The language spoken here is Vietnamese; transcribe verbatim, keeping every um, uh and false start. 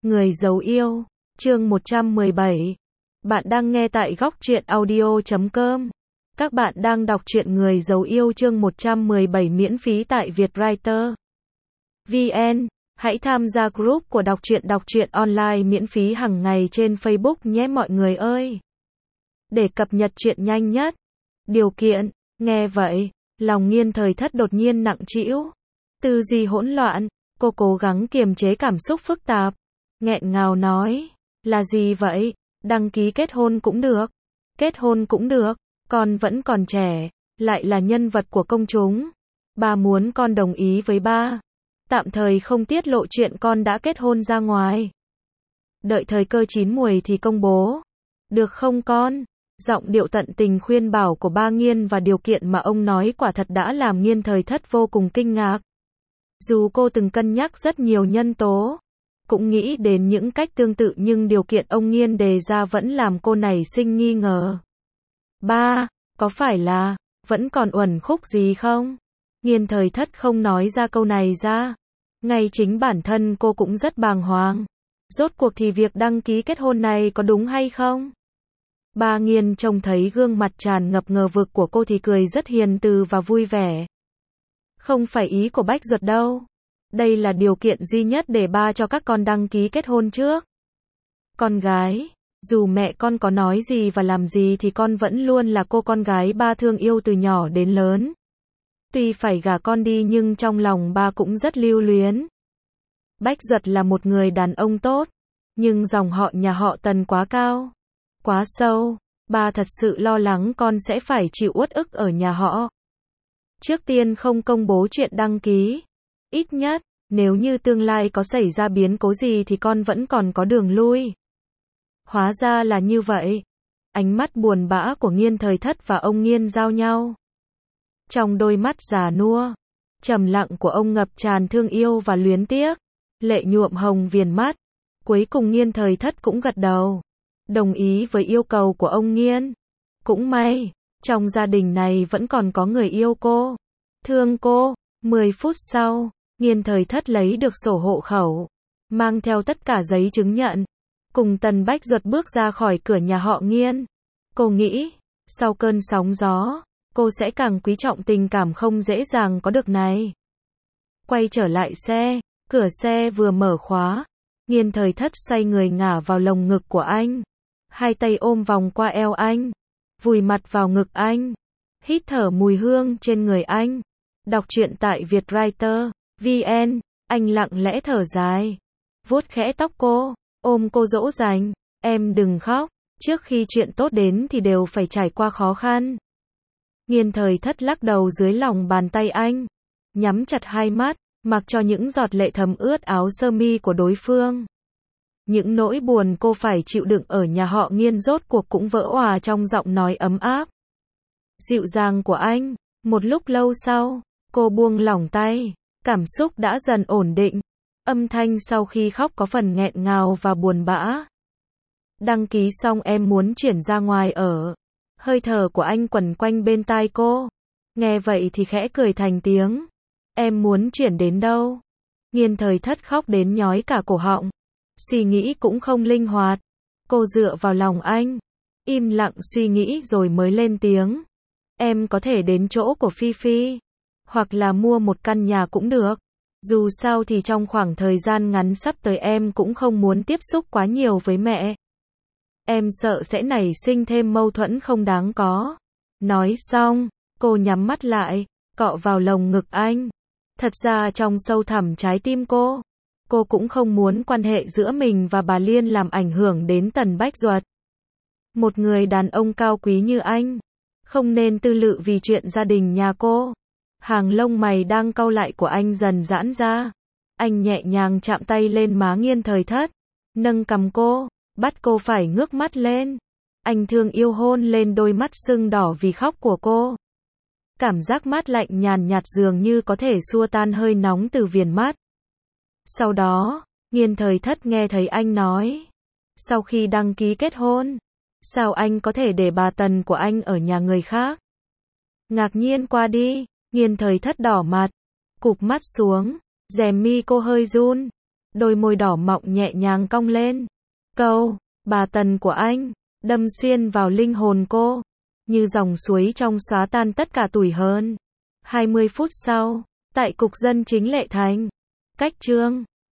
Người giấu yêu, chương một trăm mười bảy. Bạn đang nghe tại góc truyện audio chấm com. Các bạn đang đọc truyện Người giấu yêu chương một trăm mười bảy miễn phí tại Vietwriter vê en. Hãy tham gia group của đọc truyện đọc truyện online miễn phí hàng ngày trên Facebook nhé mọi người ơi. Để cập nhật truyện nhanh nhất. Điều kiện, nghe vậy, lòng Nghiên Thời Thất đột nhiên nặng trĩu. Tư duy hỗn loạn, cô cố gắng kiềm chế cảm xúc phức tạp. Nghẹn ngào nói, là gì vậy? Đăng ký kết hôn cũng được. Kết hôn cũng được, con vẫn còn trẻ, lại là nhân vật của công chúng. Ba muốn con đồng ý với ba. Tạm thời không tiết lộ chuyện con đã kết hôn ra ngoài. Đợi thời cơ chín muồi thì công bố. Được không con? Giọng điệu tận tình khuyên bảo của ba Nghiên và điều kiện mà ông nói quả thật đã làm Nghiên Thời Thất vô cùng kinh ngạc. Dù cô từng cân nhắc rất nhiều nhân tố, cũng nghĩ đến những cách tương tự nhưng điều kiện ông Nghiên đề ra vẫn làm cô nảy sinh nghi ngờ. Ba, có phải là, vẫn còn uẩn khúc gì không? Nghiên Thời Thất không nói ra câu này ra. Ngay chính bản thân cô cũng rất bàng hoàng. Rốt cuộc thì việc đăng ký kết hôn này có đúng hay không? Ba Nghiên trông thấy gương mặt tràn ngập ngờ vực của cô thì cười rất hiền từ và vui vẻ. Không phải ý của Bách Duật đâu. Đây là điều kiện duy nhất để ba cho các con đăng ký kết hôn trước. Con gái, dù mẹ con có nói gì và làm gì thì con vẫn luôn là cô con gái ba thương yêu từ nhỏ đến lớn. Tuy phải gả con đi nhưng trong lòng ba cũng rất lưu luyến. Bách Duật là một người đàn ông tốt, nhưng dòng họ nhà họ Tần quá cao, quá sâu, ba thật sự lo lắng con sẽ phải chịu uất ức ở nhà họ. Trước tiên không công bố chuyện đăng ký. Ít nhất, nếu như tương lai có xảy ra biến cố gì thì con vẫn còn có đường lui. Hóa ra là như vậy. Ánh mắt buồn bã của Nghiên Thời Thất và ông Nghiên giao nhau. Trong đôi mắt già nua, trầm lặng của ông ngập tràn thương yêu và luyến tiếc. Lệ nhuộm hồng viền mắt. Cuối cùng Nghiên Thời Thất cũng gật đầu. Đồng ý với yêu cầu của ông Nghiên. Cũng may, trong gia đình này vẫn còn có người yêu cô, thương cô. mười phút sau, Nghiên Thời Thất lấy được sổ hộ khẩu, mang theo tất cả giấy chứng nhận, cùng Tần Bách Duật bước ra khỏi cửa nhà họ Nghiên. Cô nghĩ, sau cơn sóng gió, cô sẽ càng quý trọng tình cảm không dễ dàng có được này. Quay trở lại xe, cửa xe vừa mở khóa, Nghiên Thời Thất xoay người ngả vào lồng ngực của anh, hai tay ôm vòng qua eo anh, vùi mặt vào ngực anh, hít thở mùi hương trên người anh. Đọc truyện tại Vietwriter vê en, anh lặng lẽ thở dài, vuốt khẽ tóc cô, ôm cô dỗ dành, em đừng khóc, trước khi chuyện tốt đến thì đều phải trải qua khó khăn. Nghiên Thời Thất lắc đầu dưới lòng bàn tay anh, nhắm chặt hai mắt, mặc cho những giọt lệ thấm ướt áo sơ mi của đối phương. Những nỗi buồn cô phải chịu đựng ở nhà họ Nghiên rốt cuộc cũng vỡ òa trong giọng nói ấm áp, dịu dàng của anh. Một lúc lâu sau, cô buông lỏng tay, cảm xúc đã dần ổn định. Âm thanh sau khi khóc có phần nghẹn ngào và buồn bã. Đăng ký xong em muốn chuyển ra ngoài ở. Hơi thở của anh quẩn quanh bên tai cô. Nghe vậy thì khẽ cười thành tiếng. Em muốn chuyển đến đâu? Nghiên Thời Thất khóc đến nhói cả cổ họng. Suy nghĩ cũng không linh hoạt. Cô dựa vào lòng anh, im lặng suy nghĩ rồi mới lên tiếng. Em có thể đến chỗ của Phi Phi, hoặc là mua một căn nhà cũng được. Dù sao thì trong khoảng thời gian ngắn sắp tới em cũng không muốn tiếp xúc quá nhiều với mẹ. Em sợ sẽ nảy sinh thêm mâu thuẫn không đáng có. Nói xong, cô nhắm mắt lại, cọ vào lồng ngực anh. Thật ra trong sâu thẳm trái tim cô, cô cũng không muốn quan hệ giữa mình và bà Liên làm ảnh hưởng đến Tần Bách Duật. Một người đàn ông cao quý như anh, không nên tư lự vì chuyện gia đình nhà cô. Hàng lông mày đang cau lại của anh dần giãn ra. Anh nhẹ nhàng chạm tay lên má Nghiên Thời Thất, nâng cằm cô, bắt cô phải ngước mắt lên. Anh thương yêu hôn lên đôi mắt sưng đỏ vì khóc của cô. Cảm giác mát lạnh nhàn nhạt dường như có thể xua tan hơi nóng từ viền mắt. Sau đó, Nghiên Thời Thất nghe thấy anh nói, sau khi đăng ký kết hôn, sao anh có thể để bà Tần của anh ở nhà người khác? Ngạc nhiên qua đi, Nghiên Thời Thất đỏ mặt, cụp mắt xuống, rèm mi cô hơi run. đôi môi đỏ mọng nhẹ nhàng cong lên. Câu, bà Tần của anh, đâm xuyên vào linh hồn cô, như dòng suối trong xóa tan tất cả tủi hờn. hai mươi phút sau, tại cục dân chính Lệ Thành, cách Trương